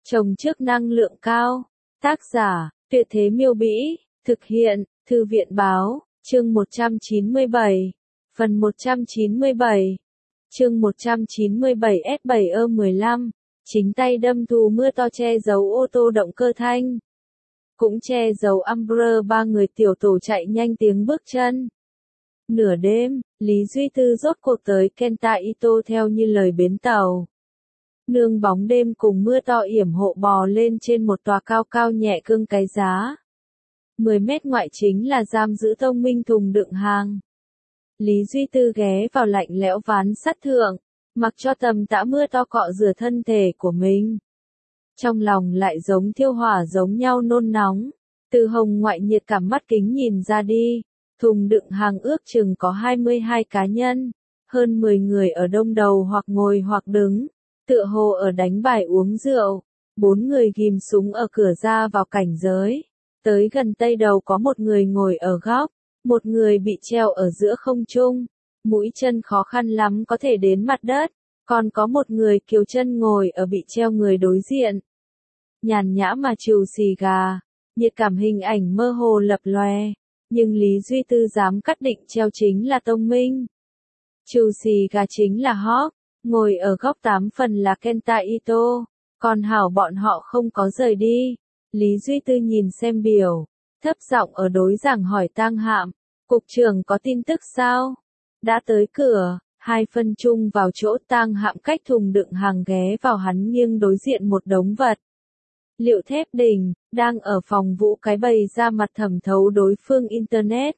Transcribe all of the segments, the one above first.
Trồng trước năng lượng cao. Tác giả, Tuyệt Thế Miêu Bĩ. Thực hiện, Thư viện Báo. Chương 197. Phần 197. Chương 197 S7E15. Chính tay đâm thù mưa to che giấu ô tô động cơ thanh. Cũng che giấu Umbrella ba người tiểu tổ chạy nhanh tiếng bước chân. Nửa đêm, Lý Duy Tư rốt cuộc tới Kentaito theo như lời bến tàu. Nương bóng đêm cùng mưa to yểm hộ bò lên trên một tòa cao cao nhẹ cương cái giá. 10 mét ngoại chính là giam giữ Tông Minh thùng đựng hàng. Lý Duy Tư ghé vào lạnh lẽo ván sắt thượng, mặc cho tầm tã mưa to cọ rửa thân thể của mình. Trong lòng lại giống thiêu hỏa giống nhau nôn nóng. Từ hồng ngoại nhiệt cảm mắt kính nhìn ra đi, thùng đựng hàng ước chừng có 22 cá nhân, hơn 10 người ở đông đầu hoặc ngồi hoặc đứng, tựa hồ ở đánh bài uống rượu, 4 người ghim súng ở cửa ra vào cảnh giới. Tới gần tây đầu có một người ngồi ở góc, một người bị treo ở giữa không trung, mũi chân khó khăn lắm có thể đến mặt đất, còn có một người kiều chân ngồi ở bị treo người đối diện. Nhàn nhã mà trừ xì gà, nhiệt cảm hình ảnh mơ hồ lập lòe, nhưng Lý Duy Tư dám cắt định treo chính là Tông Minh. Trừ xì gà chính là Hawk, ngồi ở góc 8 phần là Kentaito, còn hảo bọn họ không có rời đi. Lý Duy Tư nhìn xem biểu, thấp giọng ở đối giảng hỏi Tang Hạm, cục trưởng có tin tức sao? Đã tới cửa, 2 phân chung vào chỗ Tang Hạm cách thùng đựng hàng ghé vào hắn nghiêng đối diện một đống vật. Liệu Thép Đình, đang ở phòng Vũ cái bày ra mặt thẩm thấu đối phương Internet.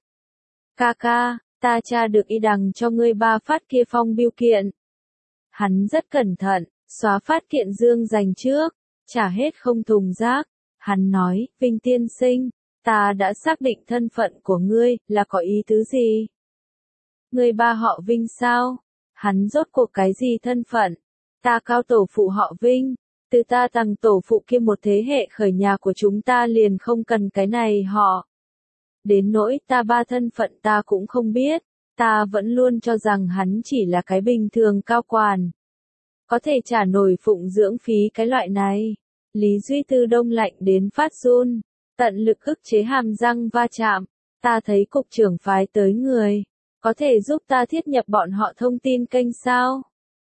Ca, ta tra được y đằng cho ngươi 3 phát kia phong biêu kiện. Hắn rất cẩn thận, xóa phát kiện dương dành trước, trả hết không thùng rác. Hắn nói, Vinh tiên sinh, ta đã xác định thân phận của ngươi, là có ý tứ gì? Ngươi ba họ Vinh sao? Hắn rốt cuộc cái gì thân phận? Ta cao tổ phụ họ Vinh, từ ta tầng tổ phụ kia một thế hệ khởi nhà của chúng ta liền không cần cái này họ. Đến nỗi ta ba thân phận ta cũng không biết, ta vẫn luôn cho rằng hắn chỉ là cái bình thường cao quản. Có thể trả nổi phụng dưỡng phí cái loại này. Lý Duy Tư đông lạnh đến phát run, tận lực ức chế hàm răng va chạm. Ta thấy cục trưởng phái tới người, có thể giúp ta thiết nhập bọn họ thông tin kênh sao?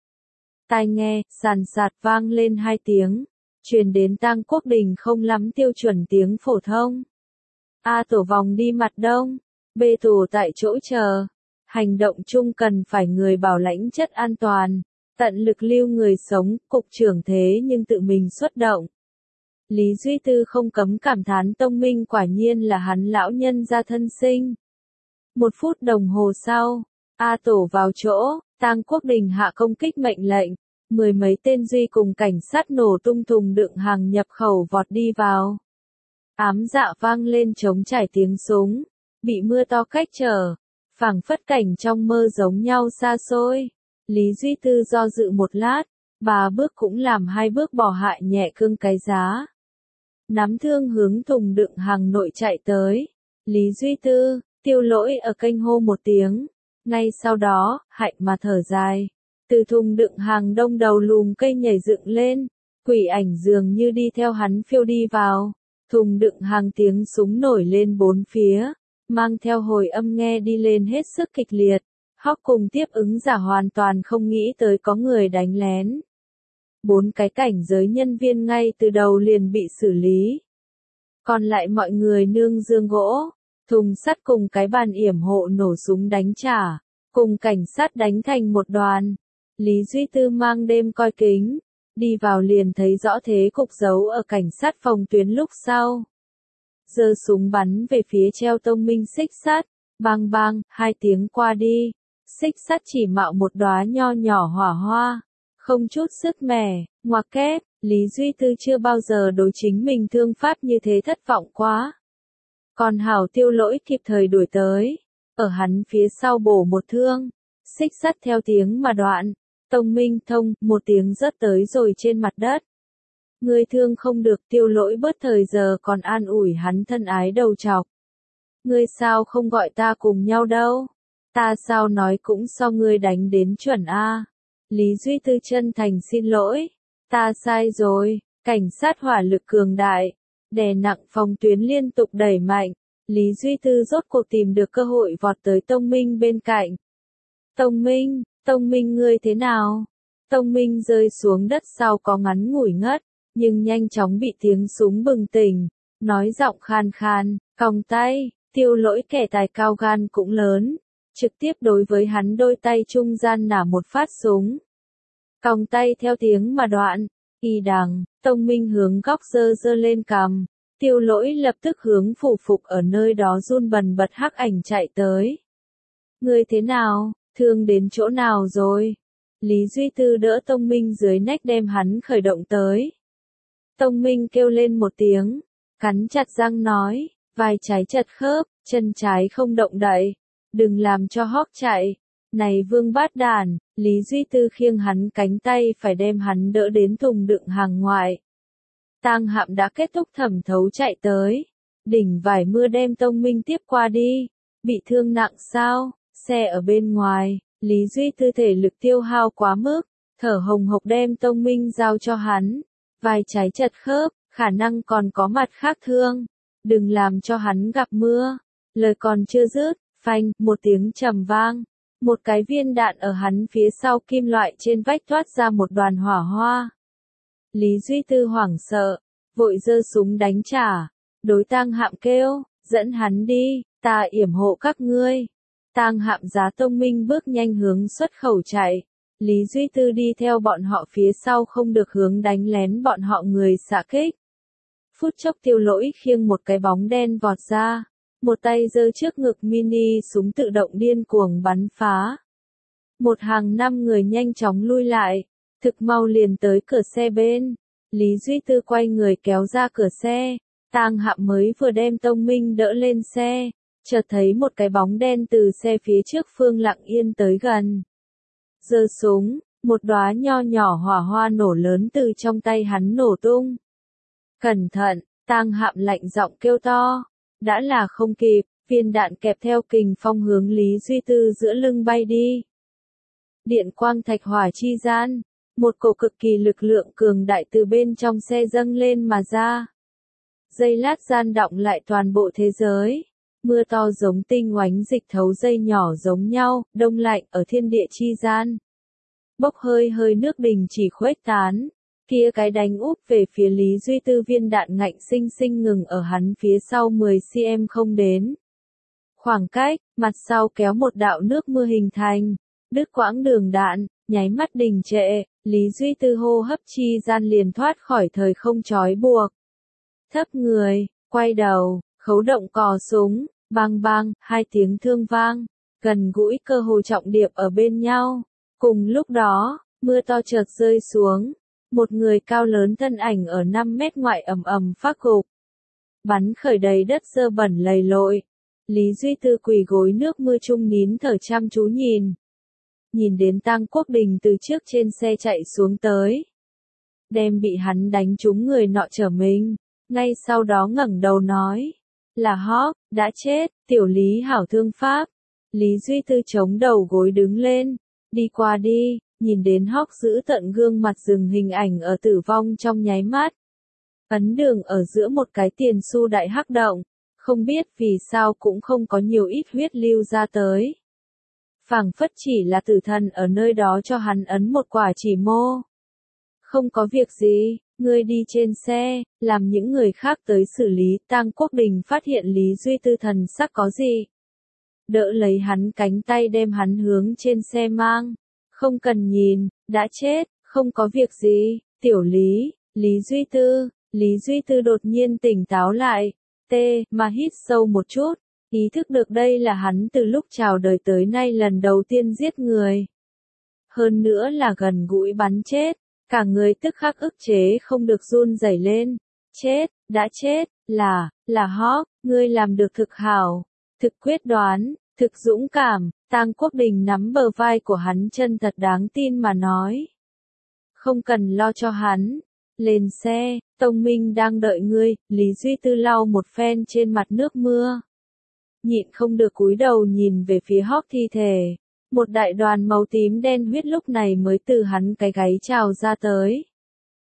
Tai nghe, sàn sạt vang lên 2 tiếng, truyền đến Tang Quốc Đình không lắm tiêu chuẩn tiếng phổ thông. A tổ vòng đi mặt đông, B tổ tại chỗ chờ. Hành động chung cần phải người bảo lãnh chất an toàn, tận lực lưu người sống, cục trưởng thế nhưng tự mình xuất động. Lý Duy Tư không cấm cảm thán Tông Minh quả nhiên là hắn lão nhân gia thân sinh. 1 phút đồng hồ sau, A tổ vào chỗ, Tang Quốc Đình hạ công kích mệnh lệnh, 10 mấy tên duy cùng cảnh sát nổ tung thùng đựng hàng nhập khẩu vọt đi vào. Ám dạ vang lên trống trải tiếng súng, bị mưa to cách trở, phảng phất cảnh trong mơ giống nhau xa xôi. Lý Duy Tư do dự một lát, 3 bước cũng làm 2 bước bỏ hại nhẹ cương cái giá. Nắm thương hướng thùng đựng hàng nội chạy tới. Lý Duy Tư, Tiêu Lỗi ở kênh hô một tiếng. Ngay sau đó, hạnh mà thở dài. Từ thùng đựng hàng đông đầu lùm cây nhảy dựng lên. Quỷ ảnh dường như đi theo hắn phiêu đi vào. Thùng đựng hàng tiếng súng nổi lên 4 phía. Mang theo hồi âm nghe đi lên hết sức kịch liệt. Hawk cùng tiếp ứng giả hoàn toàn không nghĩ tới có người đánh lén. 4 cái cảnh giới nhân viên ngay từ đầu liền bị xử lý. Còn lại mọi người nương dương gỗ, thùng sắt cùng cái bàn yểm hộ nổ súng đánh trả, cùng cảnh sát đánh thành một đoàn. Lý Duy Tư mang đêm coi kính, đi vào liền thấy rõ thế cục giấu ở cảnh sát phòng tuyến lúc sau. Giơ súng bắn về phía treo Tông Minh xích sắt, bang bang, 2 tiếng qua đi, xích sắt chỉ mạo một đóa nho nhỏ hỏa hoa. Không chút sức mẻ, ngoặc kép, Lý Duy Tư chưa bao giờ đối chính mình thương pháp như thế thất vọng quá. Còn hảo Tiêu Lỗi kịp thời đuổi tới, ở hắn phía sau bổ một thương, xích sắt theo tiếng mà đoạn, Tông Minh thông, một tiếng rớt tới rồi trên mặt đất. Ngươi thương không được, Tiêu Lỗi bớt thời giờ còn an ủi hắn thân ái đầu trọc. Ngươi sao không gọi ta cùng nhau đâu? Ta sao nói cũng so ngươi đánh đến chuẩn a. Lý Duy Tư chân thành xin lỗi. Ta sai rồi, Cảnh sát hỏa lực cường đại, đè nặng phòng tuyến liên tục đẩy mạnh, Lý Duy Tư rốt cuộc tìm được cơ hội vọt tới Tông Minh bên cạnh. Tông Minh ngươi thế nào? Tông Minh rơi xuống đất sau có ngắn ngủi ngất, nhưng nhanh chóng bị tiếng súng bừng tỉnh, nói giọng khan khan, còng tay, Tiêu Lỗi kẻ tài cao gan cũng lớn, trực tiếp đối với hắn đôi tay trung gian nả một phát súng. Còng tay theo tiếng mà đoạn, y đằng, Tông Minh hướng góc giơ lên cằm, Tiêu Lỗi lập tức hướng phủ phục ở nơi đó run bần bật hắc ảnh chạy tới. Ngươi thế nào, thương đến chỗ nào rồi? Lý Duy Tư đỡ Tông Minh dưới nách đem hắn khởi động tới. Tông Minh kêu lên một tiếng, cắn chặt răng nói, vai trái chật khớp, chân trái không động đậy, đừng làm cho hóc chạy. Này vương bát đàn, Lý Duy Tư khiêng hắn cánh tay phải đem hắn đỡ đến thùng đựng hàng ngoại. Tang Hạm đã kết thúc thẩm thấu chạy tới, đỉnh vải mưa đem Tông Minh tiếp qua đi, bị thương nặng sao, xe ở bên ngoài, Lý Duy Tư thể lực tiêu hao quá mức, thở hồng hộc đem Tông Minh giao cho hắn, vai trái chật khớp, khả năng còn có mặt khác thương, đừng làm cho hắn gặp mưa, lời còn chưa dứt, phanh, một tiếng trầm vang. Một cái viên đạn ở hắn phía sau kim loại trên vách thoát ra một đoàn hỏa hoa. Lý Duy Tư hoảng sợ, vội giơ súng đánh trả, đối Tang Hạm kêu, dẫn hắn đi, ta yểm hộ các ngươi. Tang Hạm giá Tông Minh bước nhanh hướng xuất khẩu chạy, Lý Duy Tư đi theo bọn họ phía sau không được hướng đánh lén bọn họ người xạ kích. Phút chốc Tiêu Lỗi khiêng một cái bóng đen vọt ra. Một tay giơ trước ngực mini súng tự động điên cuồng bắn phá. Một hàng 5 người nhanh chóng lui lại, thực mau liền tới cửa xe bên. Lý Duy Tư quay người kéo ra cửa xe, Tang Hạm mới vừa đem Tông Minh đỡ lên xe, chợt thấy một cái bóng đen từ xe phía trước phương lặng yên tới gần. Giơ súng, một đóa nho nhỏ hỏa hoa nổ lớn từ trong tay hắn nổ tung. Cẩn thận, Tang Hạm lạnh giọng kêu to. Đã là không kịp, viên đạn kẹp theo kình phong hướng Lý Duy Tư giữa lưng bay đi. Điện quang thạch hỏa chi gian, một cổ cực kỳ lực lượng cường đại từ bên trong xe dâng lên mà ra. Giây lát gian động lại toàn bộ thế giới. Mưa to giống tinh oánh dịch thấu dây nhỏ giống nhau, đông lạnh ở thiên địa chi gian. Bốc hơi hơi nước đình chỉ khuếch tán. Kia cái đánh úp về phía Lý Duy Tư viên đạn ngạnh sinh sinh ngừng ở hắn phía sau 10 cm không đến. Khoảng cách, mặt sau kéo một đạo nước mưa hình thành, đứt quãng đường đạn, nháy mắt đình trệ, Lý Duy Tư hô hấp chi gian liền thoát khỏi thời không trói buộc. Thấp người, quay đầu, khấu động cò súng, bang bang, hai tiếng thương vang, gần gũi cơ hồ trọng điệp ở bên nhau. Cùng lúc đó, mưa to chợt rơi xuống. Một người cao lớn thân ảnh ở 5 mét ngoại ầm ầm phát gục. Bắn khởi đầy đất dơ bẩn lầy lội. Lý Duy Tư quỳ gối nước mưa chung nín thở chăm chú nhìn. Nhìn đến Tang Quốc Đình từ trước trên xe chạy xuống tới. Đem bị hắn đánh trúng người nọ trở mình. Ngay sau đó ngẩng đầu nói. Là Hawk, đã chết, tiểu Lý hảo thương pháp. Lý Duy Tư chống đầu gối đứng lên. Đi qua đi. Nhìn đến Hawk giữ tận gương mặt dừng hình ảnh ở tử vong trong nháy mắt. Ấn đường ở giữa một cái tiền xu đại hắc động, không biết vì sao cũng không có nhiều ít huyết lưu ra tới. Phảng phất chỉ là tử thần ở nơi đó cho hắn ấn một quả chỉ mô. Không có việc gì, ngươi đi trên xe, làm những người khác tới xử lý. Tang Quốc Đình phát hiện Lý Duy Tư thần sắc có gì. Đỡ lấy hắn cánh tay đem hắn hướng trên xe mang. Không cần nhìn, đã chết, không có việc gì, tiểu Lý, Lý Duy Tư đột nhiên tỉnh táo lại, mà hít sâu một chút, ý thức được đây là hắn từ lúc chào đời tới nay lần đầu tiên giết người. Hơn nữa là gần gũi bắn chết, cả người tức khắc ức chế không được run rẩy lên, đã chết, là Hawk, ngươi làm được thực hảo, thực quyết đoán, thực dũng cảm. Tang Quốc Đình nắm bờ vai của hắn chân thật đáng tin mà nói. Không cần lo cho hắn. Lên xe, Tông Minh đang đợi ngươi, Lý Duy Tư lau một phen trên mặt nước mưa. Nhịn không được cúi đầu nhìn về phía Hawk thi thể. Một đại đoàn màu tím đen huyết lúc này mới từ hắn cái gáy trào ra tới.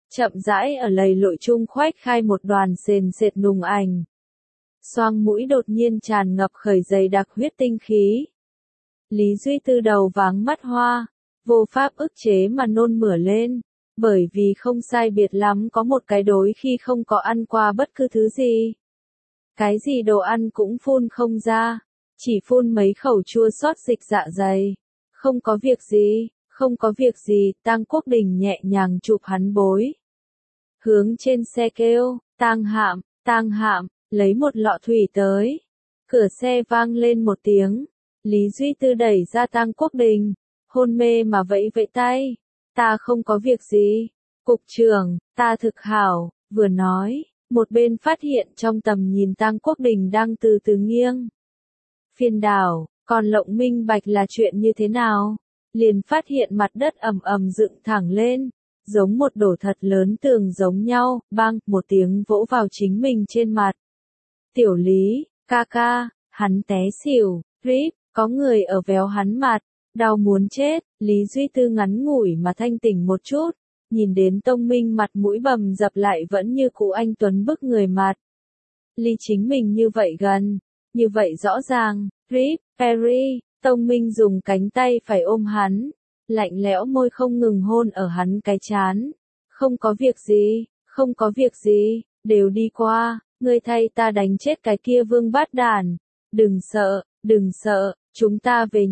chậm rãi ở lầy lội chung khoách khai một đoàn sền sệt nùng ảnh. Xoang mũi đột nhiên tràn ngập khởi dày đặc huyết tinh khí. Lý Duy Tư đầu váng mắt hoa, vô pháp ức chế mà nôn mửa lên, bởi vì không sai biệt lắm có một cái đối khi không có ăn qua bất cứ thứ gì. Cái gì đồ ăn cũng phun không ra, chỉ phun mấy khẩu chua xót dịch dạ dày. Không có việc gì, không có việc gì, Tang Quốc Đình nhẹ nhàng chụp hắn bối. Hướng trên xe kêu, Tang Hạm, lấy một lọ thủy tới. Cửa xe vang lên một tiếng, Lý Duy Tư đẩy ra Tang Quốc Đình, hôn mê mà vẫy vẫy tay. Ta không có việc gì, cục trưởng, ta thực hảo, vừa nói, một bên phát hiện trong tầm nhìn Tang Quốc Đình đang từ từ nghiêng. Phiên đảo, còn lộng minh bạch là chuyện như thế nào? Liền phát hiện mặt đất ầm ầm dựng thẳng lên, giống một đổ thật lớn tường giống nhau, bang, một tiếng vỗ vào chính mình trên mặt. Tiểu Lý, ca ca, hắn té xỉu, rip, có người ở véo hắn mặt, đau muốn chết, Lý Duy Tư ngắn ngủi mà thanh tỉnh một chút, nhìn đến Tông Minh mặt mũi bầm dập lại vẫn như cũ anh tuấn bức người mặt. Ly chính mình như vậy gần, như vậy rõ ràng, rip, Perry, Tông Minh dùng cánh tay phải ôm hắn, lạnh lẽo môi không ngừng hôn ở hắn cái trán. Không có việc gì, không có việc gì, đều đi qua, ngươi thay ta đánh chết cái kia vương bát đản. Đừng sợ, chúng ta về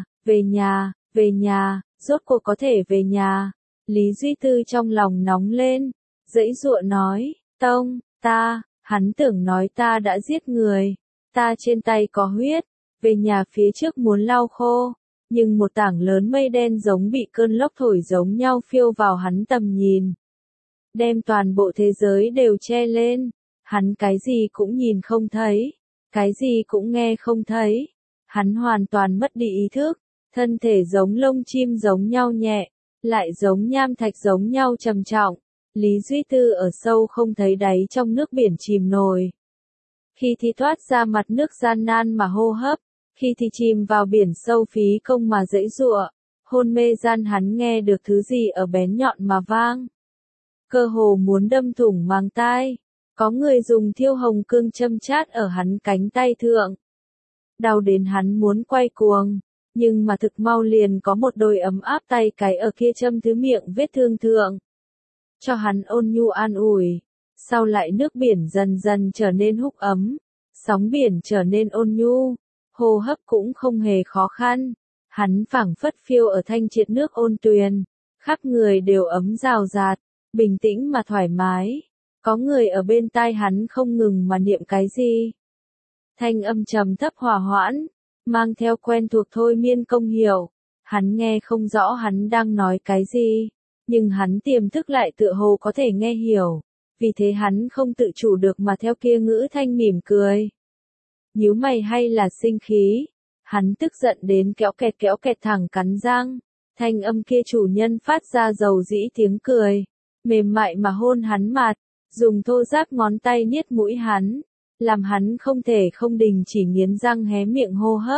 nhà, rốt cuộc có thể về nhà. Lý Duy Tư trong lòng nóng lên, giãy giụa nói, Tông, hắn tưởng nói ta đã giết người, ta trên tay có huyết, về nhà phía trước muốn lau khô, nhưng một tảng lớn mây đen giống bị cơn lốc thổi giống nhau phiêu vào hắn tầm nhìn. Đem toàn bộ thế giới đều che lên, hắn cái gì cũng nhìn không thấy, cái gì cũng nghe không thấy, hắn hoàn toàn mất đi ý thức, thân thể giống lông chim giống nhau nhẹ, lại giống nham thạch giống nhau trầm trọng. Lý Duy Tư ở sâu không thấy đáy trong nước biển chìm nổi. Khi thì thoát ra mặt nước gian nan mà hô hấp, khi thì chìm vào biển sâu phí công mà giãy giụa, hôn mê gian hắn nghe được thứ gì ở bén nhọn mà vang. Cơ hồ muốn đâm thủng màng tai, có người dùng thiêu hồng cương châm chát ở hắn cánh tay thượng. Đau đến hắn muốn quay cuồng, nhưng mà thực mau liền có một đôi ấm áp tay cái ở kia châm thứ miệng vết thương thượng. Cho hắn ôn nhu an ủi, sau lại nước biển dần dần trở nên húc ấm, sóng biển trở nên ôn nhu, hô hấp cũng không hề khó khăn, hắn phảng phất phiêu ở thanh triệt nước ôn tuyền, khắp người đều ấm rào rạt, bình tĩnh mà thoải mái, có người ở bên tai hắn không ngừng mà niệm cái gì. Thanh âm trầm thấp hòa hoãn, mang theo quen thuộc thôi miên công hiệu, hắn nghe không rõ hắn đang nói cái gì. Nhưng hắn tiềm thức lại tựa hồ có thể nghe hiểu, vì thế hắn không tự chủ được mà theo kia ngữ thanh mỉm cười. Nhíu mày hay là sinh khí, hắn tức giận đến kéo kẹt thẳng cắn răng, thanh âm kia chủ nhân phát ra dầu dĩ tiếng cười, mềm mại mà hôn hắn mặt, dùng thô ráp ngón tay niết mũi hắn, làm hắn không thể không đình chỉ nghiến răng hé miệng hô hấp.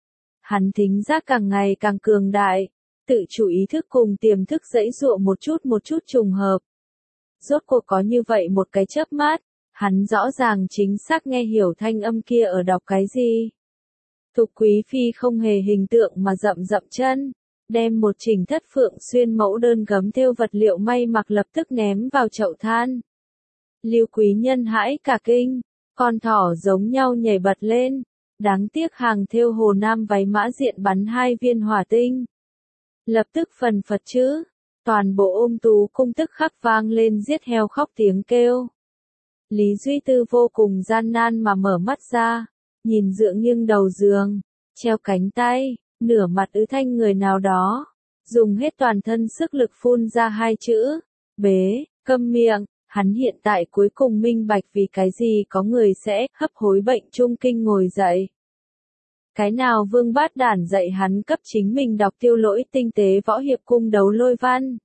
Hắn thính giác càng ngày càng cường đại. Tự chủ ý thức cùng tiềm thức giãy giụa một chút trùng hợp. Rốt cuộc có như vậy một cái chớp mắt, hắn rõ ràng chính xác nghe hiểu thanh âm kia ở đọc cái gì. Thục Quý Phi không hề hình tượng mà dậm chân, đem một chỉnh thất phượng xuyên mẫu đơn gấm thêu vật liệu may mặc lập tức ném vào chậu than. Lưu Quý Nhân hãi cả kinh, con thỏ giống nhau nhảy bật lên, đáng tiếc hàng thêu hồ nam váy mã diện bắn 2 viên hỏa tinh. Lập tức phần phật chữ, toàn bộ ôm tú cung tức khắc vang lên giết heo khóc tiếng kêu. Lý Duy Tư vô cùng gian nan mà mở mắt ra, nhìn dựa nghiêng đầu giường, treo cánh tay, nửa mặt ứ thanh người nào đó, dùng hết toàn thân sức lực phun ra 2 chữ, bế, câm miệng, hắn hiện tại cuối cùng minh bạch vì cái gì có người sẽ hấp hối bệnh trung kinh ngồi dậy. Cái nào vương bát đản dạy hắn cấp chính mình đọc tiêu lỗi tinh tế võ hiệp cung đấu lôi văn.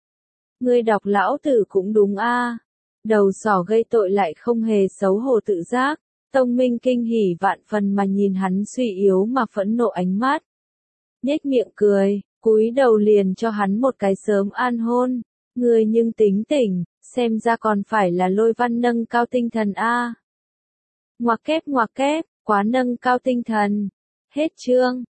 Ngươi đọc lão tử cũng đúng a. Đầu sỏ gây tội lại không hề xấu hổ tự giác, Tông Minh kinh hỉ vạn phần mà nhìn hắn suy yếu mà phẫn nộ ánh mắt. Nhếch miệng cười, cúi đầu liền cho hắn một cái sớm an hôn, Ngươi nhưng tính tỉnh, xem ra còn phải là Lôi Văn nâng cao tinh thần a. Ngoặc kép, quá nâng cao tinh thần. Hết chương.